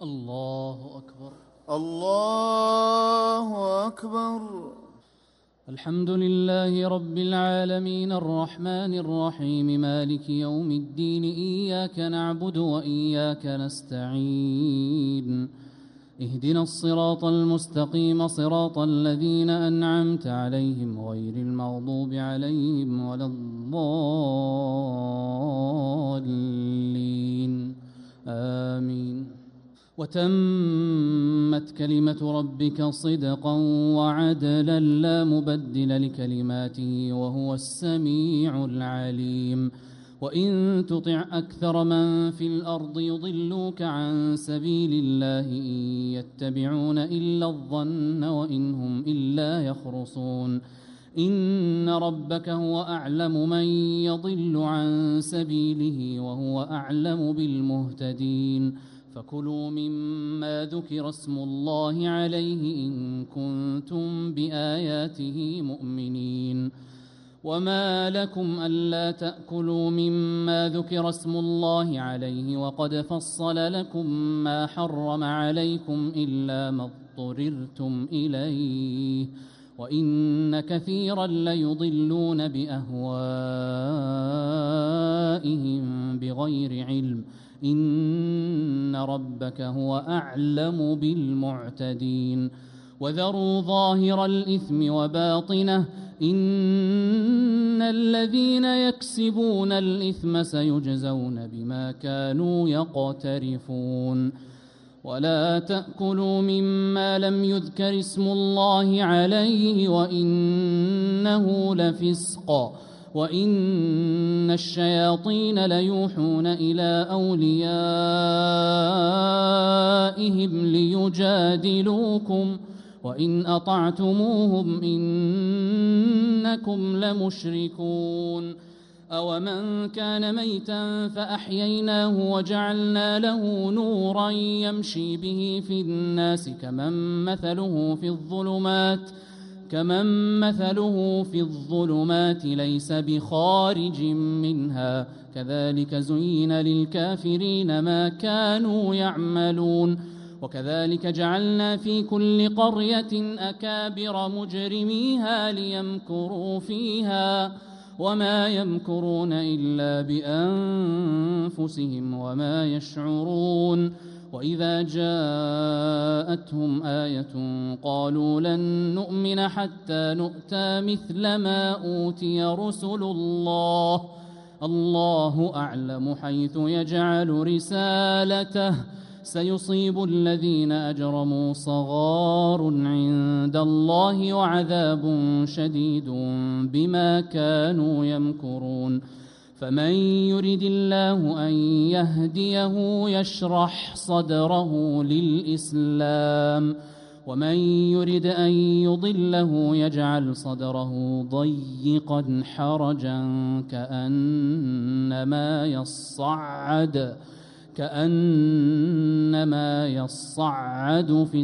الله أكبر. الله أكبر. الحمد لله رب العالمين الرحمن الرحيم مالك يوم الدين، إياك نعبد وإياك نستعين، اهدنا الصراط المستقيم صراط الذين أنعمت عليهم غير المغضوب عليهم ولا الضالين، آمين. وتمت كلمة ربك صدقا وعدلا لا مبدل لكلماته وهو السميع العليم. وإن تطع أكثر من في الأرض يضلوك عن سبيل الله إن يتبعون إلا الظن وإن هم إلا يخرصون. إن ربك هو أعلم من يضل عن سبيله وهو أعلم بالمهتدين. فكلوا مما ذكر اسم الله عليه إن كنتم بآياته مؤمنين. وما لكم ألا تأكلوا مما ذكر اسم الله عليه وقد فصل لكم ما حرم عليكم إلا ما اضطررتم إليه، وإن كثيرا ليضلون بأهوائهم بغير علم. إن ربك هو أعلم بالمعتدين. وذروا ظاهر الإثم وباطنه إن الذين يكسبون الإثم سيجزون بما كانوا يقترفون. ولا تأكلوا مما لم يذكر اسم الله عليه وإنه لفسق، وإن الشياطين ليوحون إلى أوليائهم ليجادلوكم وإن أطعتموهم إنكم لمشركون. أومن كان ميتا فأحييناه وجعلنا له نورا يمشي به في الناس كمن مثله في الظلمات ليس بخارج منها كذلك زين للكافرين ما كانوا يعملون. وكذلك جعلنا في كل قرية أكابر مجرميها ليمكروا فيها وما يمكرون إلا بأنفسهم وما يشعرون. وإذا جاءتهم آية قالوا لن نؤمن حتى نؤتى مثل ما أوتي رسل الله، الله أعلم حيث يجعل رسالته، سيصيب الذين أجرموا صغار عند الله وعذاب شديد بما كانوا يمكرون. فمن يرد الله أن يهديه يشرح صدره للإسلام، ومن يرد أن يضله يجعل صدره ضيقا حرجا كأنما يصعد في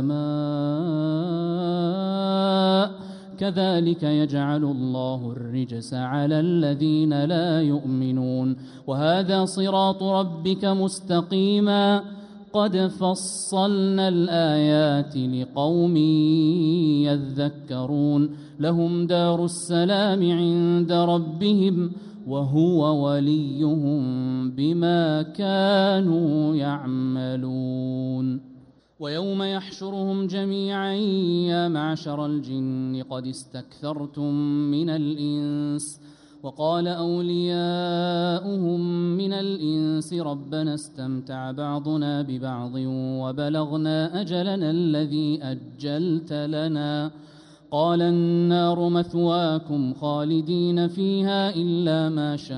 السماء كذلك يجعل الله الرجس على الذين لا يؤمنون. وهذا صراط ربك مستقيما قد فصلنا الآيات لقوم يذكرون. لهم دار السلام عند ربهم وهو وليهم بما كانوا يعملون. ويوم يحشرهم جميعا يا معشر الجن قد استكثرتم من الإنس، وقال أولياؤهم من الإنس ربنا استمتع بعضنا ببعض وبلغنا أجلنا الذي أجلت لنا، قال النار مثواكم خالدين فيها إلا ما شاء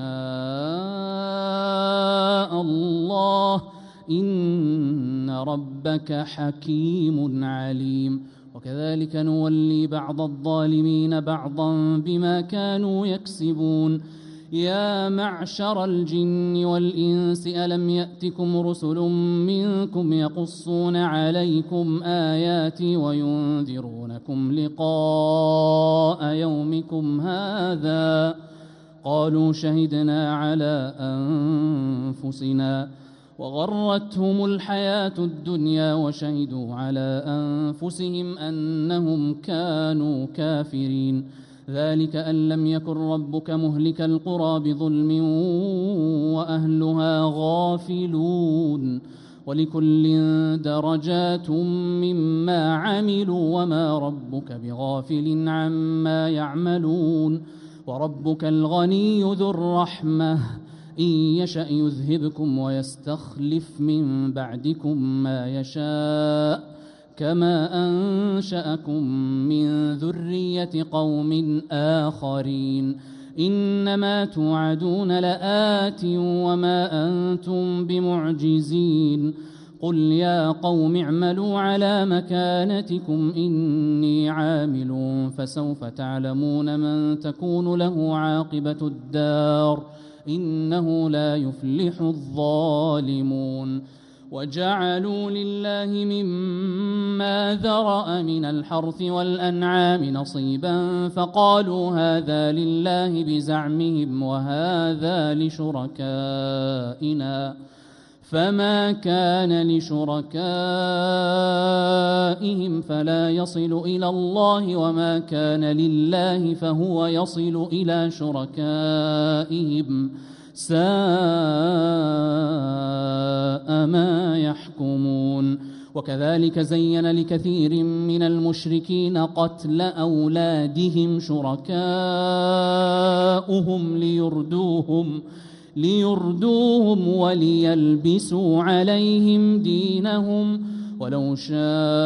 الله إن ربك حكيم عليم. وكذلك نولي بعض الظالمين بعضا بما كانوا يكسبون. يا معشر الجن والإنس ألم يأتكم رسل منكم يقصون عليكم آياتي وينذرونكم لقاء يومكم هذا؟ قالوا شهدنا على أنفسنا وغرتهم الحياة الدنيا وشهدوا على أنفسهم أنهم كانوا كافرين. ذلك أن لم يكن ربك مهلك القرى بظلم وأهلها غافلون. ولكل درجات مما عملوا وما ربك بغافل عما يعملون. وربك الغني ذو الرحمة إن يشأ يذهبكم ويستخلف من بعدكم ما يشاء كما أنشأكم من ذرية قوم آخرين. إنما توعدون لآت وما أنتم بمعجزين. قل يا قوم اعملوا على مكانتكم إني عامل فسوف تعلمون من تكون له عاقبة الدار إنه لا يفلح الظالمون. وجعلوا لله مما ذرأ من الحرث والأنعام نصيبا فقالوا هذا لله بزعمهم وهذا لشركائنا فما كان لشركائهم فلا يصل إلى الله وما كان لله فهو يصل إلى شركائهم ساء ما يحكمون. وكذلك زين لكثير من المشركين قتل أولادهم شركاؤهم ليردوهم وليلبسوا عليهم دينهم ولو شاء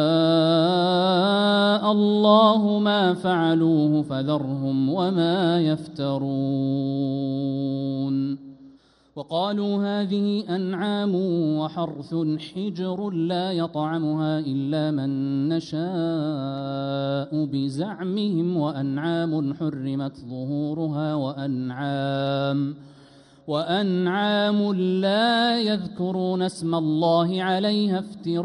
الله ما فعلوه فذرهم وما يفترون. وقالوا هذه أنعام وحرث حجر لا يطعمها إلا من نشاء بزعمهم وأنعام حرمت ظهورها وأنعام لا يذكرون اسم الله عليها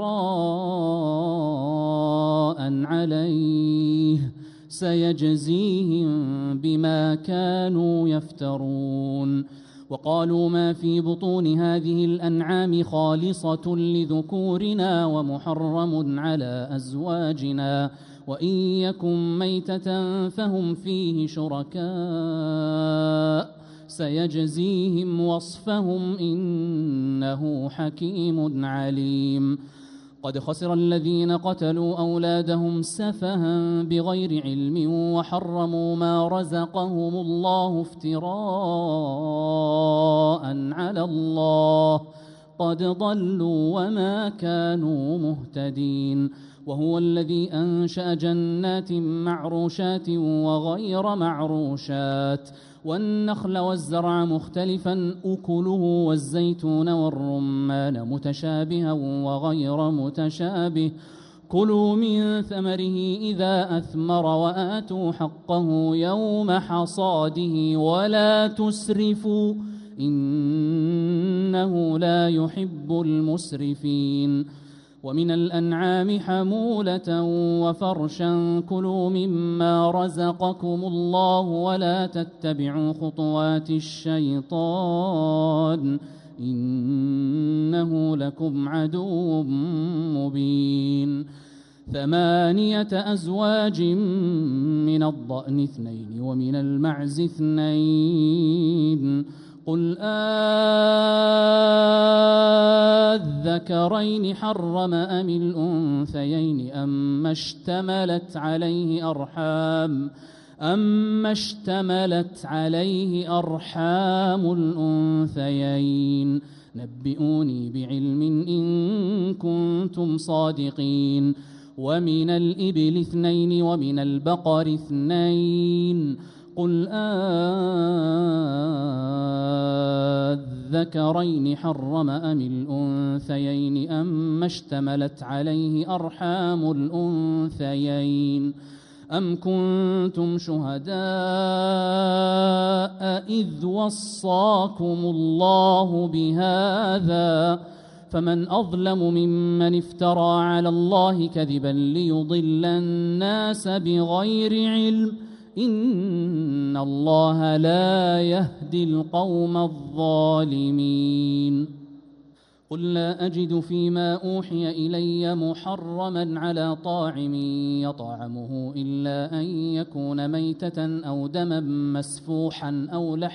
افتراء عليه سيجزيهم بما كانوا يفترون. وقالوا ما في بطون هذه الأنعام خالصة لذكورنا ومحرم على أزواجنا وإن يكن ميتة فهم فيه شركاء سيجزيهم وصفهم إنه حكيم عليم. قد خسر الذين قتلوا أولادهم سفها بغير علم وحرموا ما رزقهم الله افتراء على الله قد ضلوا وما كانوا مهتدين. وهو الذي أنشأ جنات معروشات وغير معروشات والنخل والزرع مختلفا أكله والزيتون والرمان متشابها وغير متشابه كلوا من ثمره إذا أثمر وآتوا حقه يوم حصاده ولا تسرفوا إنه لا يحب المسرفين. ومن الأنعام حمولة وفرشا كلوا مما رزقكم الله ولا تتبعوا خطوات الشيطان إنه لكم عدو مبين. 8 أزواج من الضأن 2 ومن المعز 2 قل الذكرين حرم أم الأنثيين أما اشتملت عليه أرحام الأنثيين نبئوني بعلم إن كنتم صادقين. ومن الإبل 2 ومن البقر 2 قل الذكرين حرم أم الأنثيين أما اشتملت عليه أرحام الأنثيين أم كنتم شهداء إذ وصاكم الله بهذا فمن أظلم ممن افترى على الله كذبا ليضل الناس بغير علم إن الله لا يهدي القوم الظالمين. قل لا أجد فيما أوحي إلي محرما على طاعم يطعمه إلا أن يكون ميتة أو دما مسفوحا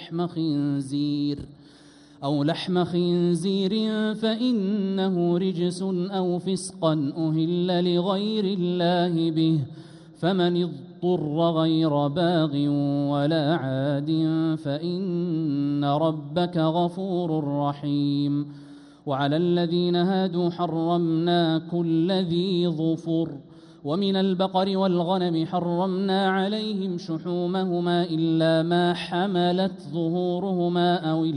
أو لحم خنزير فإنه رجس أو فسقا أهل لغير الله به، فمن اضطر غير باغ ولا عاد فإن ربك غفور رحيم. وعلى الذين هادوا حرمنا كل ذي ظفر، ومن البقر والغنم حرمنا عليهم شحومهما إلا ما حملت ظهورهما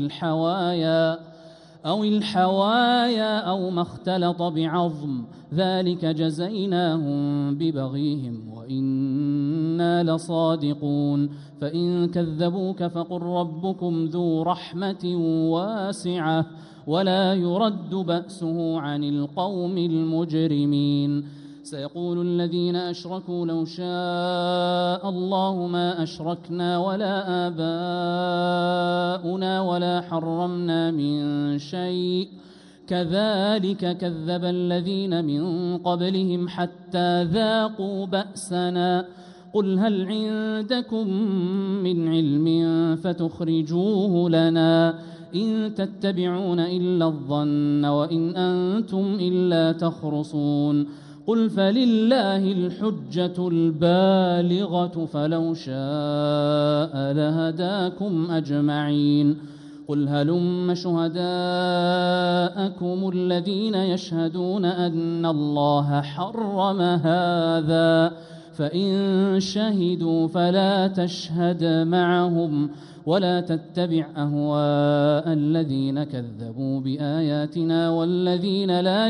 أو الحوايا أو ما اختلط بعظم، ذلك جزيناهم ببغيهم وإنا لصادقون. فإن كذبوك فقل ربكم ذو رحمة واسعة ولا يرد بأسه عن القوم المجرمين. سيقول الذين أشركوا لو شاء الله ما أشركنا ولا آباؤنا ولا حرمنا من شيء كذلك كذب الذين من قبلهم حتى ذاقوا بأسنا. قل هل عندكم من علم فتخرجوه لنا؟ إن تتبعون إلا الظن وإن أنتم إلا تخرصون. قل فلله الحجة البالغة فلو شاء لهداكم أجمعين. قل هلم شهداءكم الذين يشهدون أن الله حرم هذا، فإن شهدوا فلا تشهد معهم ولا تتبع أهواء الذين كذبوا بآياتنا والذين لا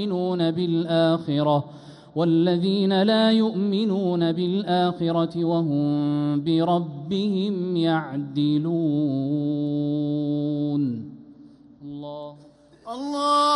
يؤمنون بالآخرة وهم بربهم يعدلون. الله